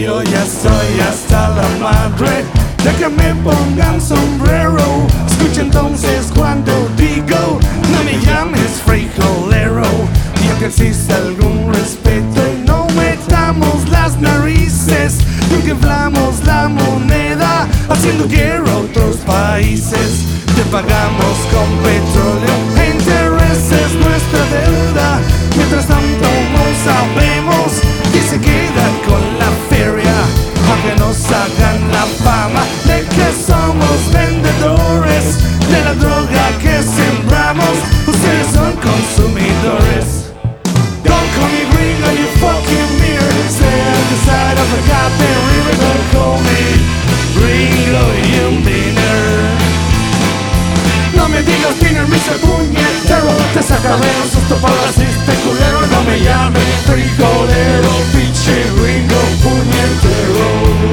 Yo ya estoy hasta la madre de que me pongan sombrero. Escucha entonces cuando digo, no me llames frijolero. Y aunque exista algún respeto y no metamos las narices, y aunque inflamos la moneda haciendo guerra a otros países, te pagamos con petróleo e intereses nuestra deuda. Mientras tanto no sabemos quién se queda con la feria, aunque nos hagan la fama de que somos vendedores de la droga que sembramos. Ustedes son consumidores. Don't call me gringo, you fucking mirror. Stay at the side of the goddamn river. Don't call me gringo, you dinner. No me digas dinner, Mr. Puñetero. Te sacaré un susto para este culero. No me llames frijolero, pinche gringo puñetero.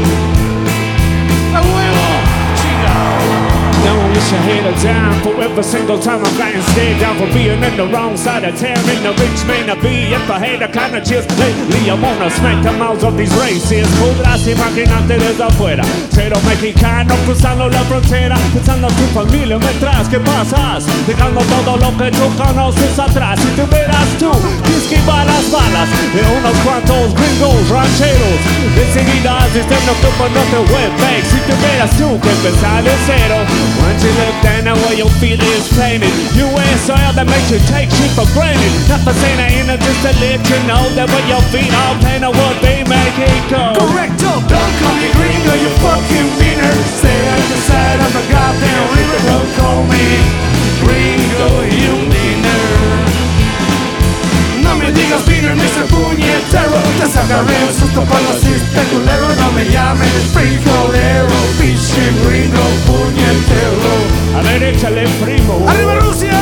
¡A huevo! No one wish I had a dime for every single time I'm getting stayed down for being in the wrong side of town. In the rich man to be, if I had a kind of just lately I wanna smack the mouths of these races. Podrás imaginarte desde afuera, cero mexicano cruzando la frontera, pensando en tu familia mientras que pasas, dejando todo lo que tú conoces atrás. Si tuvieras tú que esquivar las balas de unos cuantos gringos rancheros, enseguida asisten ocupándote webback. Si tuvieras tú que empezar de cero, once you look down the way your feet is painted, you wear soil that makes you take shit for granted. Not for saying I ain't just to let you know that when your feet are painted would be Mexico. Correcto. Don't call me gringo, you fucking beaner. Stay at the side of the goddamn river. Don't call me gringo, you dinner. No me digas beaner, Mr. Puñetero. Te sacaré un susto cuando asiste culero. No me llames frijolero, pinche gringo puñetero. A ver, échale primo. ¡Arriba Rusia!